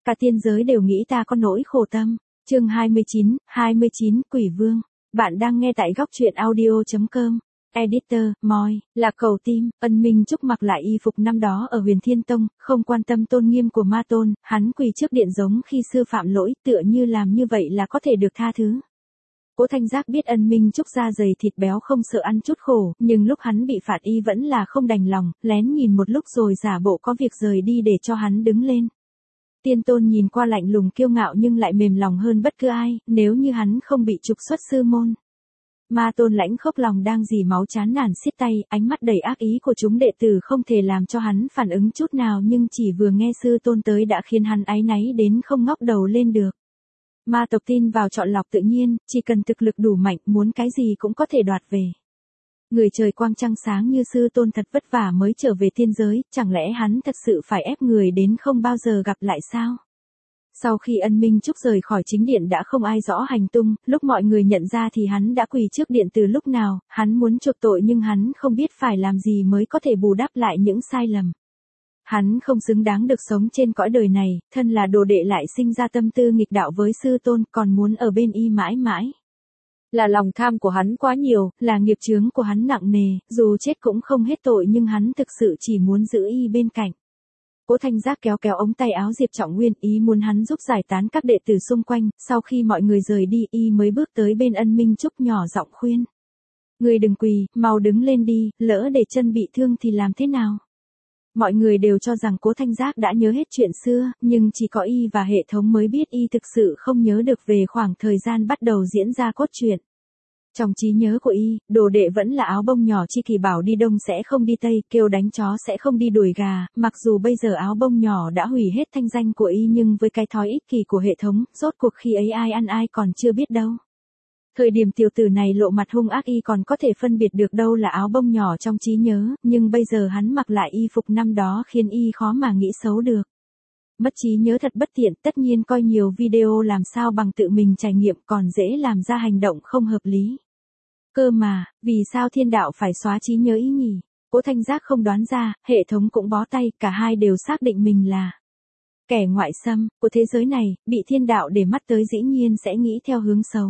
Cả tiên giới đều nghĩ ta có nỗi khổ tâm. Chương 29, Quỷ Vương. Bạn đang nghe tại góc truyện audio.com. Editor, Moi, là cầu tim. Ân Minh Trúc mặc lại y phục năm đó ở Huyền Thiên Tông, không quan tâm tôn nghiêm của ma tôn, hắn quỳ trước điện giống khi xưa phạm lỗi, tựa như làm như vậy là có thể được tha thứ. Cố Thanh Giác biết Ân Minh Trúc da dày thịt béo không sợ ăn chút khổ, nhưng lúc hắn bị phạt y vẫn là không đành lòng, lén nhìn một lúc rồi giả bộ có việc rời đi để cho hắn đứng lên. Tiên tôn nhìn qua lạnh lùng kiêu ngạo nhưng lại mềm lòng hơn bất cứ ai, nếu như hắn không bị trục xuất sư môn. Ma tôn lãnh khốc lòng đang dì máu chán nản xiết tay, ánh mắt đầy ác ý của chúng đệ tử không thể làm cho hắn phản ứng chút nào, nhưng chỉ vừa nghe sư tôn tới đã khiến hắn áy náy đến không ngóc đầu lên được. Ma tộc tin vào chọn lọc tự nhiên, chỉ cần thực lực đủ mạnh, muốn cái gì cũng có thể đoạt về. Người trời quang trăng sáng như sư tôn thật vất vả mới trở về thiên giới, chẳng lẽ hắn thật sự phải ép người đến không bao giờ gặp lại sao? Sau khi Ân Minh Trúc rời khỏi chính điện đã không ai rõ hành tung, lúc mọi người nhận ra thì hắn đã quỳ trước điện từ lúc nào, hắn muốn chuộc tội nhưng hắn không biết phải làm gì mới có thể bù đắp lại những sai lầm. Hắn không xứng đáng được sống trên cõi đời này, thân là đồ đệ lại sinh ra tâm tư nghịch đạo với sư tôn, còn muốn ở bên y mãi mãi. Là lòng tham của hắn quá nhiều, là nghiệp chướng của hắn nặng nề, dù chết cũng không hết tội nhưng hắn thực sự chỉ muốn giữ y bên cạnh. Cố Thanh Giác kéo kéo ống tay áo Diệp Trọng Nguyên, ý muốn hắn giúp giải tán các đệ tử xung quanh, sau khi mọi người rời đi y mới bước tới bên Ân Minh Trúc nhỏ giọng khuyên. Người đừng quỳ, mau đứng lên đi, lỡ để chân bị thương thì làm thế nào? Mọi người đều cho rằng Cố Thanh Giác đã nhớ hết chuyện xưa, nhưng chỉ có y và hệ thống mới biết y thực sự không nhớ được về khoảng thời gian bắt đầu diễn ra cốt truyện. Trong trí nhớ của y, đồ đệ vẫn là áo bông nhỏ chi kỳ bảo đi đông sẽ không đi tây, kêu đánh chó sẽ không đi đuổi gà, mặc dù bây giờ áo bông nhỏ đã hủy hết thanh danh của y nhưng với cái thói ích kỷ của hệ thống, rốt cuộc khi ấy ai ăn ai còn chưa biết đâu. Thời điểm tiểu tử này lộ mặt hung ác y còn có thể phân biệt được đâu là áo bông nhỏ trong trí nhớ, nhưng bây giờ hắn mặc lại y phục năm đó khiến y khó mà nghĩ xấu được. Mất trí nhớ thật bất tiện, tất nhiên coi nhiều video làm sao bằng tự mình trải nghiệm còn dễ làm ra hành động không hợp lý. Cơ mà, vì sao thiên đạo phải xóa trí nhớ ý nhỉ? Cố Thanh Giác không đoán ra, hệ thống cũng bó tay, cả hai đều xác định mình là kẻ ngoại xâm của thế giới này, bị thiên đạo để mắt tới dĩ nhiên sẽ nghĩ theo hướng xấu.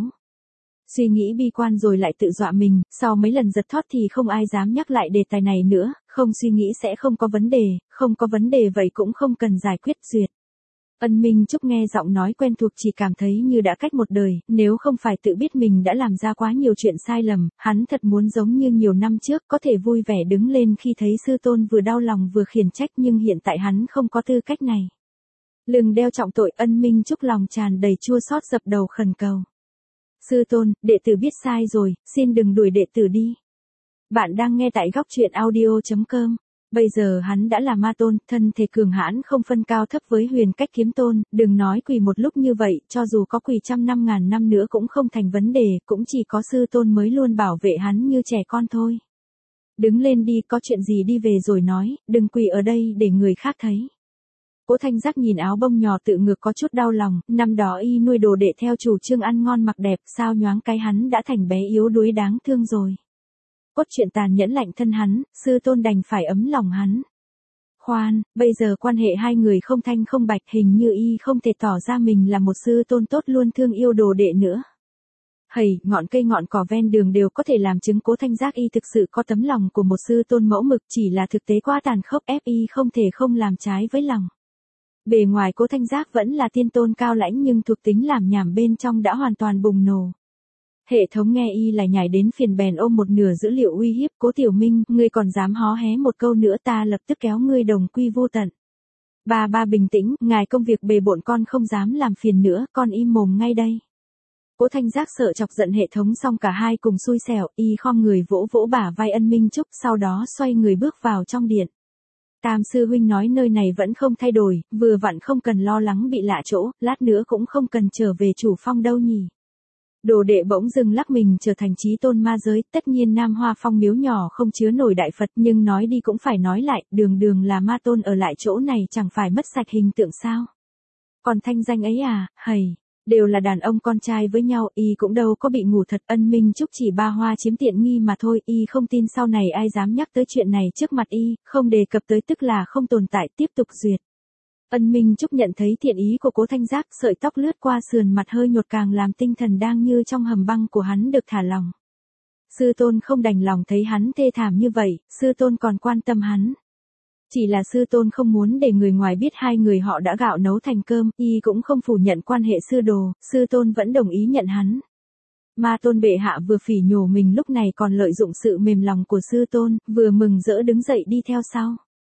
Suy nghĩ bi quan rồi lại tự dọa mình, sau mấy lần giật thót thì không ai dám nhắc lại đề tài này nữa, không suy nghĩ sẽ không có vấn đề, không có vấn đề vậy cũng không cần giải quyết duyệt. Ân Minh Trúc nghe giọng nói quen thuộc chỉ cảm thấy như đã cách một đời, nếu không phải tự biết mình đã làm ra quá nhiều chuyện sai lầm, hắn thật muốn giống như nhiều năm trước có thể vui vẻ đứng lên khi thấy sư tôn vừa đau lòng vừa khiển trách nhưng hiện tại hắn không có tư cách này. Lưng đeo trọng tội Ân Minh Trúc lòng tràn đầy chua xót dập đầu khẩn cầu. Sư tôn, đệ tử biết sai rồi, xin đừng đuổi đệ tử đi. Bạn đang nghe tại góc truyện audio.com. Bây giờ hắn đã là ma tôn, thân thể cường hãn không phân cao thấp với Huyền Cách Kiếm Tôn, đừng nói quỳ một lúc như vậy, cho dù có quỳ 100.000 năm nữa cũng không thành vấn đề, cũng chỉ có sư tôn mới luôn bảo vệ hắn như trẻ con thôi. Đứng lên đi, có chuyện gì đi về rồi nói, đừng quỳ ở đây để người khác thấy. Cố Thanh Giác nhìn áo bông nhỏ tự ngược có chút đau lòng, năm đó y nuôi đồ đệ theo chủ trương ăn ngon mặc đẹp, sao nhoáng cái hắn đã thành bé yếu đuối đáng thương rồi. Cốt truyện tàn nhẫn lạnh thân hắn, sư tôn đành phải ấm lòng hắn. Khoan, bây giờ quan hệ hai người không thanh không bạch, hình như y không thể tỏ ra mình là một sư tôn tốt luôn thương yêu đồ đệ nữa. Hầy, ngọn cây ngọn cỏ ven đường đều có thể làm chứng Cố Thanh Giác y thực sự có tấm lòng của một sư tôn mẫu mực, chỉ là thực tế quá tàn khốc ép y không thể không làm trái với lòng. Bề ngoài Cố Thanh Giác vẫn là tiên tôn cao lãnh nhưng thuộc tính làm nhảm bên trong đã hoàn toàn bùng nổ. Hệ thống nghe y là nhảy đến phiền bèn ôm một nửa dữ liệu uy hiếp Cố Tiểu Minh, ngươi còn dám hó hé một câu nữa ta lập tức kéo ngươi đồng quy vô tận. Ba bình tĩnh, ngài công việc bề bộn con không dám làm phiền nữa, con im mồm ngay đây. Cố Thanh Giác sợ chọc giận hệ thống xong cả hai cùng xui xẻo, y khom người vỗ vỗ bả vai Ân Minh Trúc, sau đó xoay người bước vào trong điện. Tam sư huynh nói nơi này vẫn không thay đổi, vừa vặn không cần lo lắng bị lạ chỗ, lát nữa cũng không cần trở về chủ phong đâu nhỉ. Đồ đệ bỗng dưng lắc mình trở thành chí tôn ma giới, tất nhiên Nam Hoa Phong miếu nhỏ không chứa nổi đại Phật nhưng nói đi cũng phải nói lại, đường đường là ma tôn ở lại chỗ này chẳng phải mất sạch hình tượng sao. Còn thanh danh ấy à, hầy, đều là đàn ông con trai với nhau, y cũng đâu có bị ngủ thật. Ân Minh Trúc chỉ ba hoa chiếm tiện nghi mà thôi, y không tin sau này ai dám nhắc tới chuyện này trước mặt y, không đề cập tới tức là không tồn tại, tiếp tục duyệt. Ân Minh Trúc nhận thấy thiện ý của Cố Thanh Giác, sợi tóc lướt qua sườn mặt hơi nhột càng làm tinh thần đang như trong hầm băng của hắn được thả lỏng. Sư tôn không đành lòng thấy hắn thê thảm như vậy, sư tôn còn quan tâm hắn. Chỉ là sư tôn không muốn để người ngoài biết hai người họ đã gạo nấu thành cơm, y cũng không phủ nhận quan hệ sư đồ, sư tôn vẫn đồng ý nhận hắn. Ma tôn bệ hạ vừa phỉ nhổ mình lúc này còn lợi dụng sự mềm lòng của sư tôn, vừa mừng rỡ đứng dậy đi theo sau.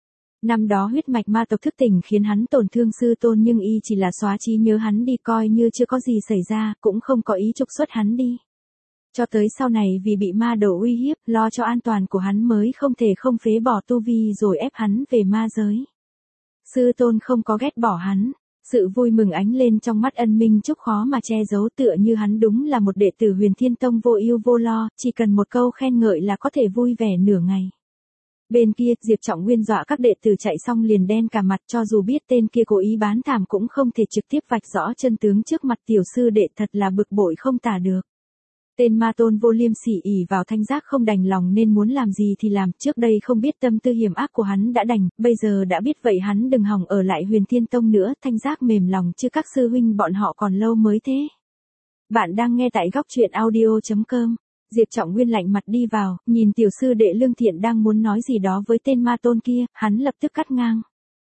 Năm đó huyết mạch ma tộc thức tỉnh khiến hắn tổn thương sư tôn nhưng y chỉ là xóa trí nhớ hắn đi coi như chưa có gì xảy ra, cũng không có ý trục xuất hắn đi. Cho tới sau này vì bị ma đầu uy hiếp, lo cho an toàn của hắn mới không thể không phế bỏ tu vi rồi ép hắn về ma giới. Sư tôn không có ghét bỏ hắn. Sự vui mừng ánh lên trong mắt Ân Minh Trúc khó mà che giấu, tựa như hắn đúng là một đệ tử Huyền Thiên Tông vô ưu vô lo, chỉ cần một câu khen ngợi là có thể vui vẻ nửa ngày. Bên kia, Diệp Trọng Nguyên dọa các đệ tử chạy xong liền đen cả mặt, cho dù biết tên kia cố ý bán thảm cũng không thể trực tiếp vạch rõ chân tướng trước mặt tiểu sư đệ, thật là bực bội không tả được. Tên ma tôn vô liêm sỉ ỷ vào Thanh Giác không đành lòng nên muốn làm gì thì làm, trước đây không biết tâm tư hiểm ác của hắn đã đành, bây giờ đã biết vậy hắn đừng hòng ở lại Huyền Thiên Tông nữa. Thanh Giác mềm lòng chứ các sư huynh bọn họ còn lâu mới thế. Bạn đang nghe tại góc truyện audio.com. Diệp Trọng Nguyên lạnh mặt đi vào, nhìn tiểu sư đệ Lương Thiện đang muốn nói gì đó với tên ma tôn kia, hắn lập tức cắt ngang.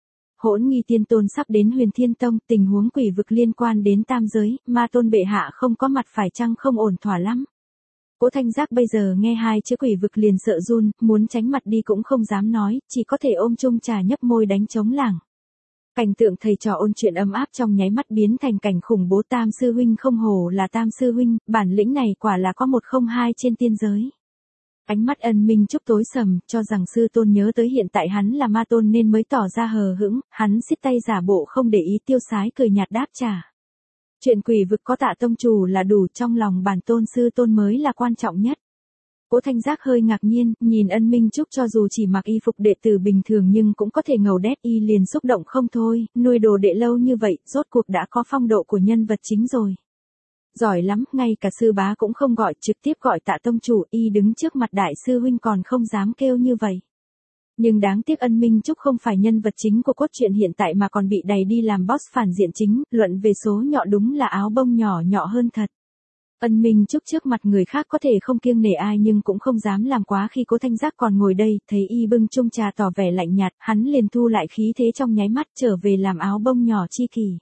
Hỗn Nghi Tiên Tôn sắp đến Huyền Thiên Tông, tình huống quỷ vực liên quan đến tam giới, ma tôn bệ hạ không có mặt phải chăng không ổn thỏa lắm. Cố Thanh Giác bây giờ nghe hai chữ quỷ vực liền sợ run, muốn tránh mặt đi cũng không dám nói, chỉ có thể ôm chung trà nhấp môi đánh trống lảng. Cảnh tượng thầy trò ôn chuyện ấm áp trong nháy mắt biến thành cảnh khủng bố. Tam sư huynh không hổ là Tam sư huynh, bản lĩnh này quả là có 102 trên tiên giới. Ánh mắt Ân Minh Trúc tối sầm, cho rằng sư tôn nhớ tới hiện tại hắn là ma tôn nên mới tỏ ra hờ hững, hắn siết tay giả bộ không để ý, tiêu sái cười nhạt đáp trả. Chuyện quỷ vực có Tạ tông chủ là đủ, trong lòng bản tôn sư tôn mới là quan trọng nhất. Cố Thanh Giác hơi ngạc nhiên, nhìn Ân Minh Trúc cho dù chỉ mặc y phục đệ tử bình thường nhưng cũng có thể ngầu đét, y liền xúc động không thôi, nuôi đồ đệ lâu như vậy, rốt cuộc đã có phong độ của nhân vật chính rồi. Giỏi lắm, ngay cả sư bá cũng không gọi, trực tiếp gọi Tạ tông chủ, y đứng trước mặt đại sư huynh còn không dám kêu như vậy. Nhưng đáng tiếc Ân Minh Trúc không phải nhân vật chính của cốt truyện hiện tại mà còn bị đày đi làm boss phản diện chính, luận về số nhọ đúng là áo bông nhỏ nhọ hơn thật. Ân Minh Trúc trước mặt người khác có thể không kiêng nể ai nhưng cũng không dám làm quá khi Cố Thanh Giác còn ngồi đây, thấy y bưng chung trà tỏ vẻ lạnh nhạt, hắn liền thu lại khí thế trong nháy mắt trở về làm áo bông nhỏ chi kỷ.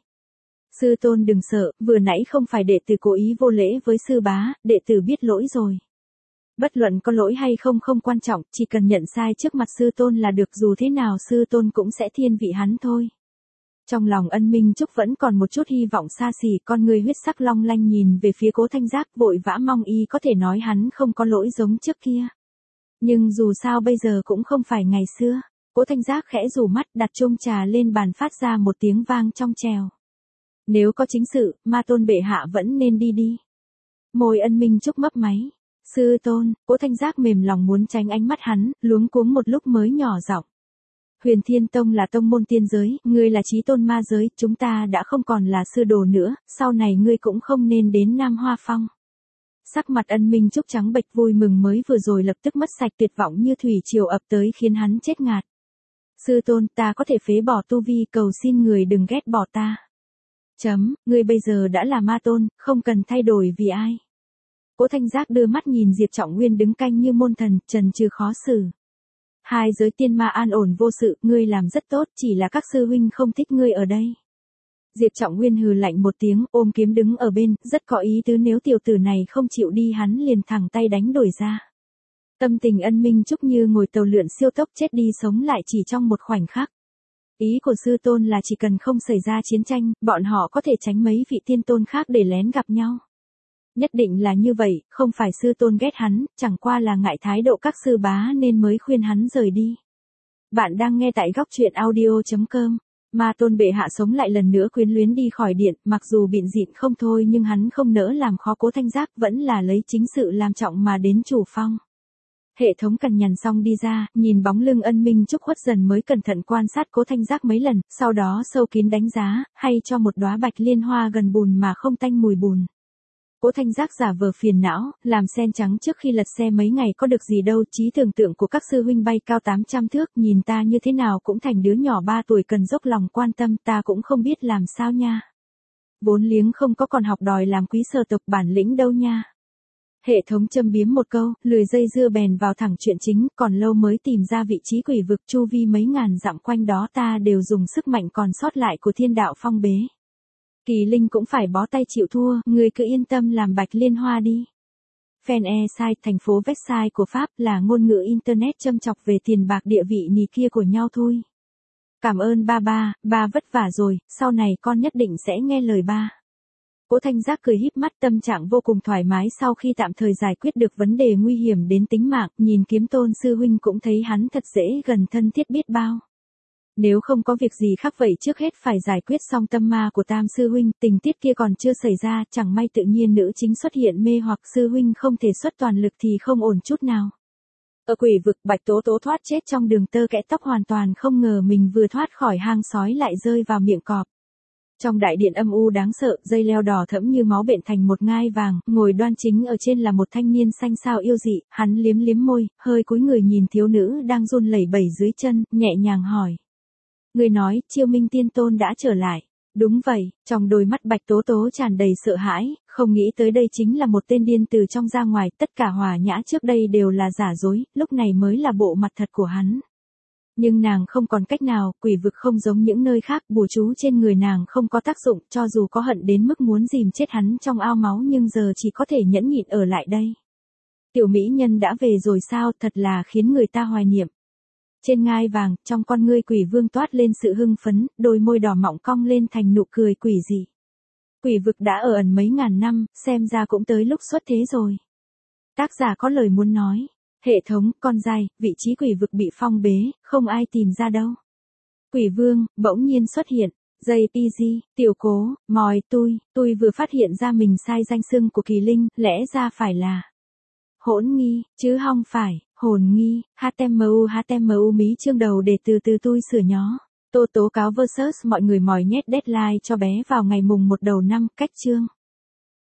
Sư tôn đừng sợ, vừa nãy không phải đệ tử cố ý vô lễ với sư bá, đệ tử biết lỗi rồi. Bất luận có lỗi hay không không quan trọng, chỉ cần nhận sai trước mặt sư tôn là được, dù thế nào sư tôn cũng sẽ thiên vị hắn thôi. Trong lòng Ân Minh Trúc vẫn còn một chút hy vọng xa xỉ, con người huyết sắc long lanh nhìn về phía Cố Thanh Giác, vội vã mong y có thể nói hắn không có lỗi giống trước kia. Nhưng dù sao bây giờ cũng không phải ngày xưa. Cố Thanh Giác khẽ rủ mắt, đặt chung trà lên bàn phát ra một tiếng vang trong trèo. Nếu có chính sự, ma tôn bệ hạ vẫn nên đi đi. Môi Ân Minh Trúc mấp máy. Sư tôn, Cố Thanh Giác mềm lòng muốn tránh ánh mắt hắn, luống cuống một lúc mới nhỏ giọng. Huyền Thiên Tông là tông môn tiên giới, ngươi là chí tôn ma giới, chúng ta đã không còn là sư đồ nữa, sau này ngươi cũng không nên đến Nam Hoa Phong. Sắc mặt Ân Minh Trúc trắng bệch, vui mừng mới vừa rồi lập tức mất sạch, tuyệt vọng như thủy triều ập tới khiến hắn chết ngạt. Sư tôn, ta có thể phế bỏ tu vi, cầu xin người đừng ghét bỏ ta. Ngươi bây giờ đã là ma tôn, không cần thay đổi vì ai. Cố Thanh Giác đưa mắt nhìn Diệp Trọng Nguyên đứng canh như môn thần, trần trừ khó xử. Hai giới tiên ma an ổn vô sự, ngươi làm rất tốt, chỉ là các sư huynh không thích ngươi ở đây. Diệp Trọng Nguyên hừ lạnh một tiếng, ôm kiếm đứng ở bên, rất có ý tứ, nếu tiểu tử này không chịu đi hắn liền thẳng tay đánh đổi ra. Tâm tình Ân Minh Trúc như ngồi tàu lượn siêu tốc chết đi sống lại chỉ trong một khoảnh khắc. Ý của sư tôn là chỉ cần không xảy ra chiến tranh, bọn họ có thể tránh mấy vị tiên tôn khác để lén gặp nhau. Nhất định là như vậy, không phải sư tôn ghét hắn, chẳng qua là ngại thái độ các sư bá nên mới khuyên hắn rời đi. Bạn đang nghe tại góc truyện audio.com. Ma tôn bệ hạ sống lại lần nữa quyến luyến đi khỏi điện, mặc dù bịn dịn không thôi nhưng hắn không nỡ làm khó Cố Thanh Giác, vẫn là lấy chính sự làm trọng mà đến chủ phong. Hệ thống cằn nhằn xong đi ra, nhìn bóng lưng Ân Minh Trúc khuất dần mới cẩn thận quan sát Cố Thanh Giác mấy lần, sau đó sâu kín đánh giá, hay cho một đóa bạch liên hoa gần bùn mà không tanh mùi bùn. Cố Thanh Giác giả vờ phiền não, làm sen trắng trước khi lật xe mấy ngày có được gì đâu, trí tưởng tượng của các sư huynh bay cao 800 thước, nhìn ta như thế nào cũng thành đứa nhỏ 3 tuổi cần dốc lòng quan tâm, ta cũng không biết làm sao nha. Vốn liếng không có còn học đòi làm quý sở tộc bản lĩnh đâu nha. Hệ thống châm biếm một câu, lười dây dưa bèn vào thẳng chuyện chính, còn lâu mới tìm ra vị trí quỷ vực, chu vi mấy ngàn dặm quanh đó ta đều dùng sức mạnh còn sót lại của thiên đạo phong bế. Kỳ Linh cũng phải bó tay chịu thua, người cứ yên tâm làm Bạch Liên Hoa đi. Phen-e-sai, thành phố Versailles của Pháp, là ngôn ngữ Internet châm chọc về tiền bạc địa vị nì kia của nhau thôi. Cảm ơn ba vất vả rồi, sau này con nhất định sẽ nghe lời ba. Cố Thanh Giác cười híp mắt, tâm trạng vô cùng thoải mái sau khi tạm thời giải quyết được vấn đề nguy hiểm đến tính mạng, nhìn Kiếm Tôn sư huynh cũng thấy hắn thật dễ gần, thân thiết biết bao. Nếu không có việc gì khác vậy trước hết phải giải quyết xong tâm ma của Tam sư huynh, tình tiết kia còn chưa xảy ra, chẳng may tự nhiên nữ chính xuất hiện mê hoặc sư huynh không thể xuất toàn lực thì không ổn chút nào. Ở quỷ vực, Bạch Tố Tố thoát chết trong đường tơ kẽ tóc, hoàn toàn không ngờ mình vừa thoát khỏi hang sói lại rơi vào miệng cọp. Trong đại điện âm u đáng sợ, dây leo đỏ thẫm như máu bện thành một ngai vàng, ngồi đoan chính ở trên là một thanh niên xanh xao yêu dị, hắn liếm liếm môi, hơi cúi người nhìn thiếu nữ đang run lẩy bẩy dưới chân, nhẹ nhàng hỏi. Người nói, Chiêu Minh Tiên Tôn đã trở lại. Đúng vậy, trong đôi mắt Bạch Tố Tố tràn đầy sợ hãi, không nghĩ tới đây chính là một tên điên từ trong ra ngoài, tất cả hòa nhã trước đây đều là giả dối, lúc này mới là bộ mặt thật của hắn. Nhưng nàng không còn cách nào, quỷ vực không giống những nơi khác, bùa chú trên người nàng không có tác dụng, cho dù có hận đến mức muốn dìm chết hắn trong ao máu nhưng giờ chỉ có thể nhẫn nhịn ở lại đây. Tiểu mỹ nhân đã về rồi sao, thật là khiến người ta hoài niệm. Trên ngai vàng, trong con ngươi quỷ vương toát lên sự hưng phấn, đôi môi đỏ mọng cong lên thành nụ cười quỷ dị. Quỷ vực đã ở ẩn mấy ngàn năm, xem ra cũng tới lúc xuất thế rồi. Tác giả có lời muốn nói. Hệ thống, con dai, vị trí quỷ vực bị phong bế, không ai tìm ra đâu. Quỷ vương, bỗng nhiên xuất hiện. JPG, tiểu cố, mòi tôi vừa phát hiện ra mình sai danh xưng của Kỳ Linh, lẽ ra phải là Hỗn Nghi, chứ không phải Hồn Nghi. HTMU mí chương đầu để từ tôi sửa nhó. Tô tố cáo versus mọi người mòi nhét deadline cho bé vào ngày mùng 1 đầu năm, cách chương.